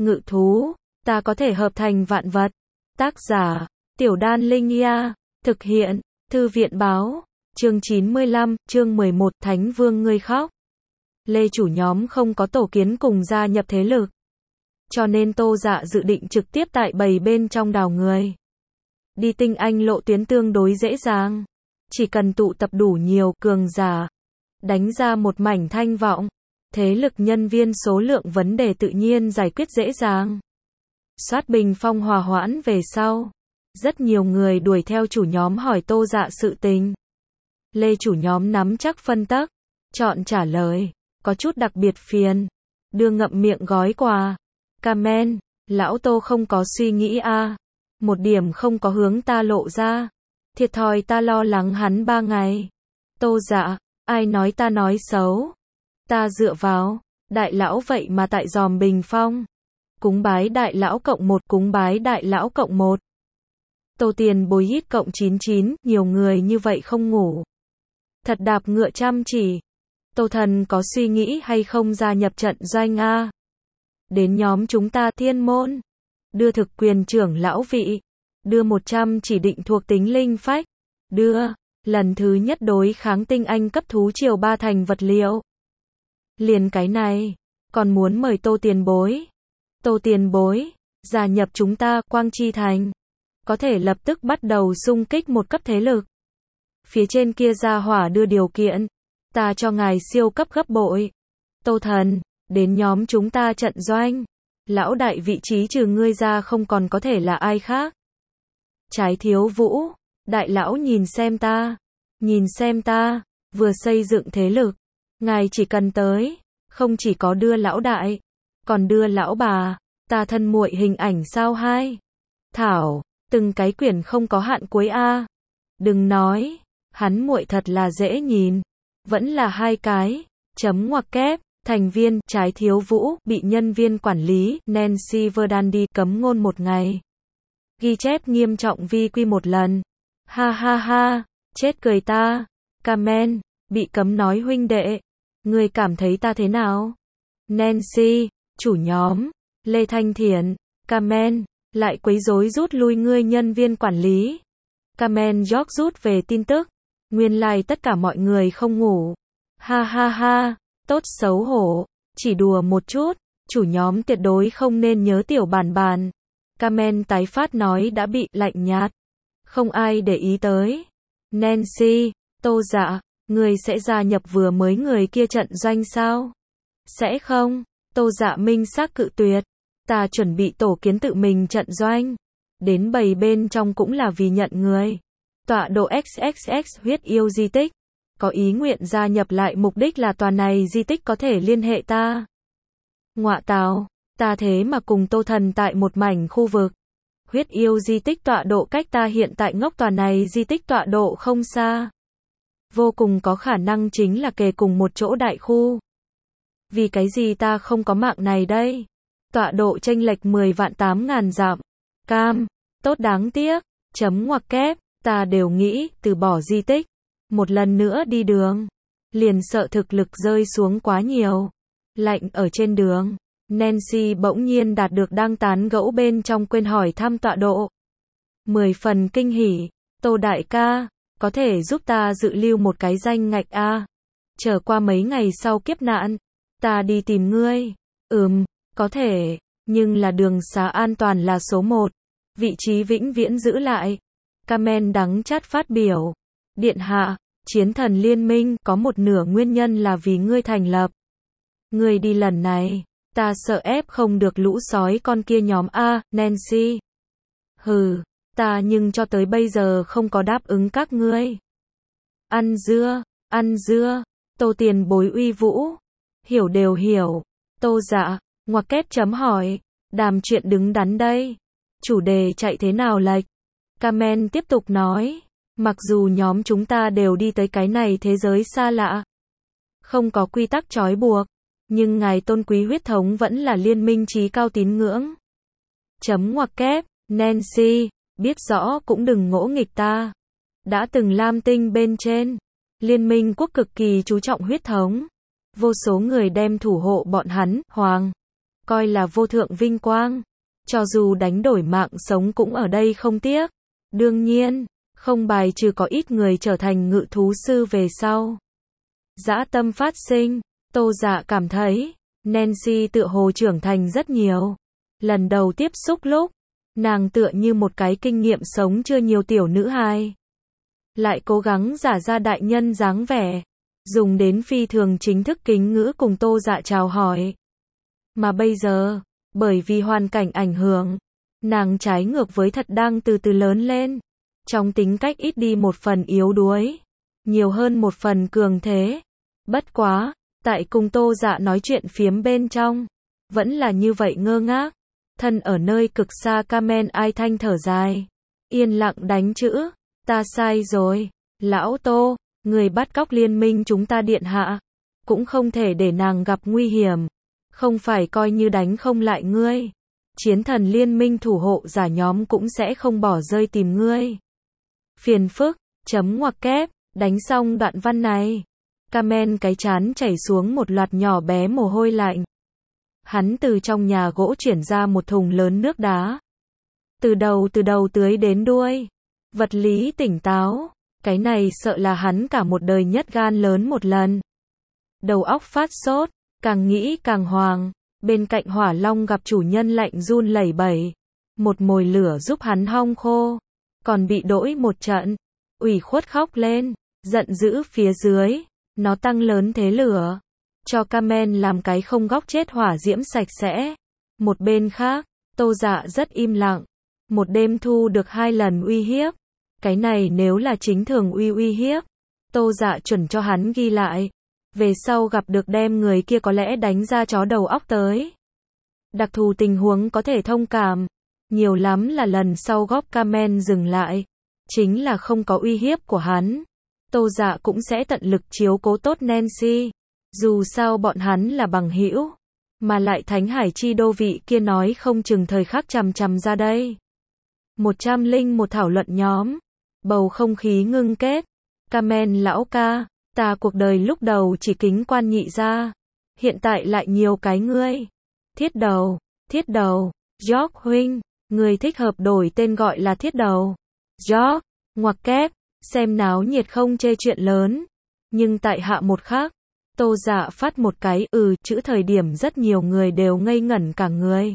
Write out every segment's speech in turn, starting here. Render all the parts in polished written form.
ngự thú, ta có thể hợp thành vạn vật. Tác giả, Tiểu Đan Linh Ia, thực hiện, Thư viện báo, chương 95, chương 11, Thánh Vương ngươi khóc. Lê chủ nhóm không có tổ kiến cùng gia nhập thế lực. Cho nên Tô Dạ dự định trực tiếp tại bầy bên trong đào người. Đi tinh anh lộ tuyến tương đối dễ dàng. Chỉ cần tụ tập đủ nhiều cường giả, đánh ra một mảnh thanh vọng, thế lực nhân viên số lượng vấn đề tự nhiên giải quyết dễ dàng. Soát bình phong hòa hoãn về sau, rất nhiều người đuổi theo chủ nhóm hỏi Tô Dạ sự tình. Lê chủ nhóm nắm chắc phân tắc, chọn trả lời, có chút đặc biệt phiền, đưa ngậm miệng gói quà. Comment, lão Tô không có suy nghĩ a, một điểm không có hướng ta lộ ra. Thiệt thòi ta lo lắng hắn 3 ngày. Tô Dạ, ai nói ta nói xấu? Ta dựa vào, đại lão vậy mà tại dòm bình phong. Cúng bái đại lão cộng 1, cúng bái đại lão cộng 1. Tô Tiền Bối hít cộng 99, nhiều người như vậy không ngủ. Thật đạp ngựa chăm chỉ. Tô Thần có suy nghĩ hay không gia nhập trận doanh a? Đến nhóm chúng ta Thiên Môn, đưa thực quyền trưởng lão vị, đưa 100 chỉ định thuộc tính linh phách, đưa lần thứ nhất đối kháng tinh anh cấp thú triều 3 thành vật liệu. Liền cái này, còn muốn mời Tô Tiền Bối. Tô Tiền Bối, gia nhập chúng ta Quang Chi Thành, có thể lập tức bắt đầu xung kích một cấp thế lực. Phía trên kia gia hỏa đưa điều kiện, ta cho ngài siêu cấp gấp bội. Tô Thần, đến nhóm chúng ta trận doanh. Lão đại vị trí trừ ngươi ra không còn có thể là ai khác. Trái Thiếu Vũ, đại lão nhìn xem ta, vừa xây dựng thế lực, ngài chỉ cần tới, không chỉ có đưa lão đại, còn đưa lão bà, ta thân muội hình ảnh sao hai. Thảo, từng cái quyển không có hạn cuối a. Đừng nói, hắn muội thật là dễ nhìn, vẫn là 2 cái, chấm ngoặc kép. Thành viên, Trái Thiếu Vũ, bị nhân viên quản lý, Nancy Verdandi, cấm ngôn 1 ngày. Ghi chép nghiêm trọng vi quy 1 lần. Ha ha ha, chết cười ta. Comment, bị cấm nói huynh đệ. Ngươi cảm thấy ta thế nào? Nancy, chủ nhóm, Lê Thanh Thiển. Comment, lại quấy rối rút lui ngươi nhân viên quản lý. Comment George rút về tin tức. Nguyên lai tất cả mọi người không ngủ. Ha ha ha. Tốt xấu hổ, chỉ đùa một chút, chủ nhóm tuyệt đối không nên nhớ tiểu bản. Comment tái phát nói đã bị lạnh nhạt, không ai để ý tới. Nancy, Tô Dạ, người sẽ gia nhập vừa mới người kia trận doanh sao? Sẽ không, Tô Dạ minh xác cự tuyệt, ta chuẩn bị tổ kiến tự mình trận doanh, đến bầy bên trong cũng là vì nhận người. Tọa độ XXX huyết yêu di tích. Có ý nguyện gia nhập lại mục đích là tòa này di tích có thể liên hệ ta. Ngọa tào, ta thế mà cùng Tô Thần tại một mảnh khu vực. Huyết yêu di tích tọa độ cách ta hiện tại ngốc tòa này di tích tọa độ không xa. Vô cùng có khả năng chính là kề cùng một chỗ đại khu. Vì cái gì ta không có mạng này đây? Tọa độ chênh lệch 10.800.000 dặm. Cam, tốt đáng tiếc, chấm ngoặc kép, ta đều nghĩ từ bỏ di tích. Một lần nữa đi đường, liền sợ thực lực rơi xuống quá nhiều. Lạnh ở trên đường, Nancy bỗng nhiên đạt được đang tán gẫu bên trong quên hỏi thăm tọa độ. 10 phần kinh hỉ, Tô đại ca, có thể giúp ta dự lưu một cái danh ngạch a? Chờ qua mấy ngày sau kiếp nạn, ta đi tìm ngươi. Có thể, nhưng là đường xá an toàn là số 1, vị trí vĩnh viễn giữ lại. Comment đắng chát phát biểu. Điện hạ, Chiến Thần Liên Minh có một nửa nguyên nhân là vì ngươi thành lập. Ngươi đi lần này, ta sợ ép không được lũ sói con kia nhóm a, Nancy. Hừ, ta nhưng cho tới bây giờ không có đáp ứng các ngươi. Ăn dưa, Tô Tiền Bối uy vũ. Hiểu đều hiểu. Tô Dạ, ngoặc kép chấm hỏi, đàm chuyện đứng đắn đây. Chủ đề chạy thế nào lệch? Comment tiếp tục nói. Mặc dù nhóm chúng ta đều đi tới cái này thế giới xa lạ, không có quy tắc trói buộc, nhưng ngài tôn quý huyết thống vẫn là liên minh chí cao tín ngưỡng. Chấm ngoặc kép, Nancy, biết rõ cũng đừng ngỗ nghịch ta. Đã từng Lam Tinh bên trên, liên minh quốc cực kỳ chú trọng huyết thống. Vô số người đem thủ hộ bọn hắn, coi là vô thượng vinh quang. Cho dù đánh đổi mạng sống cũng ở đây không tiếc. Đương nhiên, không bài trừ có ít người trở thành ngự thú sư về sau. Dã tâm phát sinh, Tô Dạ cảm thấy, Nancy tựa hồ trưởng thành rất nhiều. Lần đầu tiếp xúc lúc, nàng tựa như một cái kinh nghiệm sống chưa nhiều tiểu nữ hài. Lại cố gắng giả ra đại nhân dáng vẻ, dùng đến phi thường chính thức kính ngữ cùng Tô Dạ chào hỏi. Mà bây giờ, bởi vì hoàn cảnh ảnh hưởng, nàng trái ngược với thật đang từ từ lớn lên. Trong tính cách ít đi một phần yếu đuối, nhiều hơn một phần cường thế. Bất quá, tại cùng Tô Dạ nói chuyện phiếm bên trong, vẫn là như vậy ngơ ngác. Thân ở nơi cực xa Carmen ai thanh thở dài, yên lặng đánh chữ, ta sai rồi, lão Tô, người bắt cóc liên minh chúng ta điện hạ, cũng không thể để nàng gặp nguy hiểm, không phải coi như đánh không lại ngươi. Chiến thần liên minh thủ hộ giả nhóm cũng sẽ không bỏ rơi tìm ngươi. Phiền phức, chấm ngoặc kép, đánh xong đoạn văn này. Carmen cái trán chảy xuống một loạt nhỏ bé mồ hôi lạnh. Hắn từ trong nhà gỗ chuyển ra một thùng lớn nước đá. Từ đầu tưới đến đuôi. Vật lý tỉnh táo. Cái này sợ là hắn cả một đời nhất gan lớn một lần. Đầu óc phát sốt, càng nghĩ càng hoàng. Bên cạnh hỏa long gặp chủ nhân lạnh run lẩy bẩy. Một mồi lửa giúp hắn hong khô. Còn bị đỗi một trận. Ủy khuất khóc lên. Giận dữ phía dưới. Nó tăng lớn thế lửa. Cho Carmen làm cái không góc chết hỏa diễm sạch sẽ. Một bên khác, Tô Dạ rất im lặng. Một đêm thu được 2 lần uy hiếp. Cái này nếu là chính thường uy hiếp, Tô Dạ chuẩn cho hắn ghi lại. Về sau gặp được đem người kia có lẽ đánh ra chó đầu óc tới. Đặc thù tình huống có thể thông cảm. Nhiều lắm là lần sau góp Carmen dừng lại. Chính là không có uy hiếp của hắn. Tô Dạ cũng sẽ tận lực chiếu cố tốt Nancy. Dù sao bọn hắn là bằng hữu, mà lại Thánh Hải chi đô vị kia nói không chừng thời khắc chằm chằm ra đây. 101 thảo luận nhóm. Bầu không khí ngưng kết. Carmen lão ca, ta cuộc đời lúc đầu chỉ kính quan nhị gia, hiện tại lại nhiều cái ngươi. Thiết đầu, George huynh, người thích hợp đổi tên gọi là thiết đầu. George, ngoặc kép, xem náo nhiệt không chê chuyện lớn. Nhưng tại hạ một khắc, Tô Dạ phát một cái chữ thời điểm rất nhiều người đều ngây ngẩn cả người.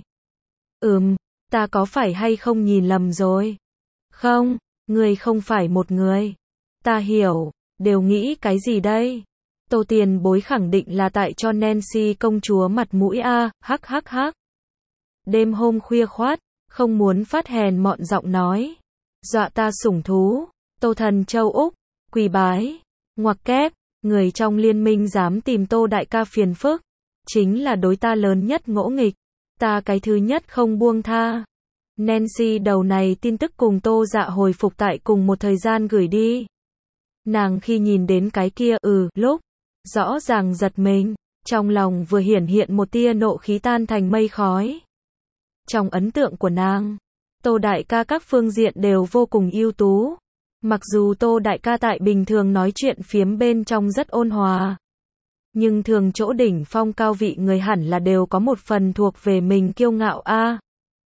Ta có phải hay không nhìn lầm rồi? Không, ngươi không phải một người. Ta hiểu, đều nghĩ cái gì đây? Tô tiền bối khẳng định là tại cho Nancy công chúa mặt mũi a, hắc. Đêm hôm khuya khoát, không muốn phát hèn mọn giọng nói. Dọa ta sủng thú, Tô thần châu Úc, quỳ bái, ngoặc kép. Người trong liên minh dám tìm Tô đại ca phiền phức, chính là đối ta lớn nhất ngỗ nghịch. Ta cái thứ nhất không buông tha. Nancy đầu này tin tức cùng Tô Dạ hồi phục tại cùng một thời gian gửi đi. Nàng khi nhìn đến cái kia lúc, rõ ràng giật mình, trong lòng vừa hiện một tia nộ khí tan thành mây khói. Trong ấn tượng của nàng, Tô đại ca các phương diện đều vô cùng ưu tú. Mặc dù Tô đại ca tại bình thường nói chuyện phiếm bên trong rất ôn hòa, nhưng thường chỗ đỉnh phong cao vị người hẳn là đều có một phần thuộc về mình kiêu ngạo a.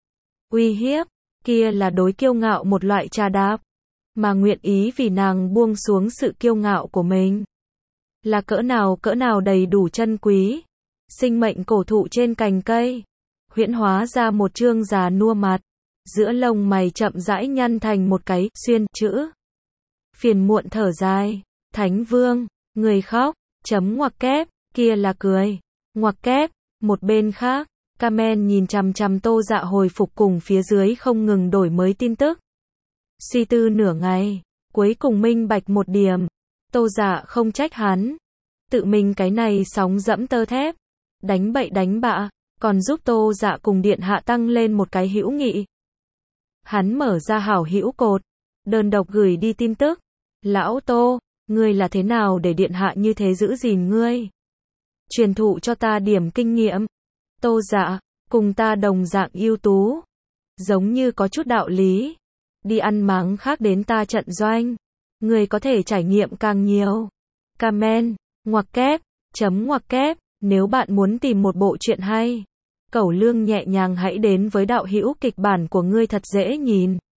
Uy hiếp, kia là đối kiêu ngạo một loại trà đạp, mà nguyện ý vì nàng buông xuống sự kiêu ngạo của mình. Là cỡ nào đầy đủ chân quý. Sinh mệnh cổ thụ trên cành cây, huyễn hóa ra một trương già nua mặt, giữa lông mày chậm rãi nhăn thành một cái xuyên chữ. Phiền muộn thở dài, Thánh Vương, người khóc, chấm ngoặc kép, kia là cười, ngoặc kép. Một bên khác, Carmen nhìn chằm chằm Tô Dạ hồi phục cùng phía dưới không ngừng đổi mới tin tức. Suy tư nửa ngày, cuối cùng minh bạch một điểm. Tô Dạ không trách hắn. Tự mình cái này sóng dẫm tơ thép, đánh bậy đánh bạ, còn giúp Tô Dạ cùng điện hạ tăng lên một cái hữu nghị. Hắn mở ra hảo hữu cột, đơn độc gửi đi tin tức. Lão Tô, ngươi là thế nào để điện hạ như thế giữ gìn ngươi? Truyền thụ cho ta điểm kinh nghiệm. Tô Dạ, cùng ta đồng dạng ưu tú, giống như có chút đạo lý. Đi ăn máng khác đến ta trận doanh, ngươi có thể trải nghiệm càng nhiều. Carmen, ngoặc kép, chấm ngoặc kép, nếu bạn muốn tìm một bộ truyện hay, Cẩu Lương nhẹ nhàng hãy đến với đạo hữu kịch bản của ngươi thật dễ nhìn.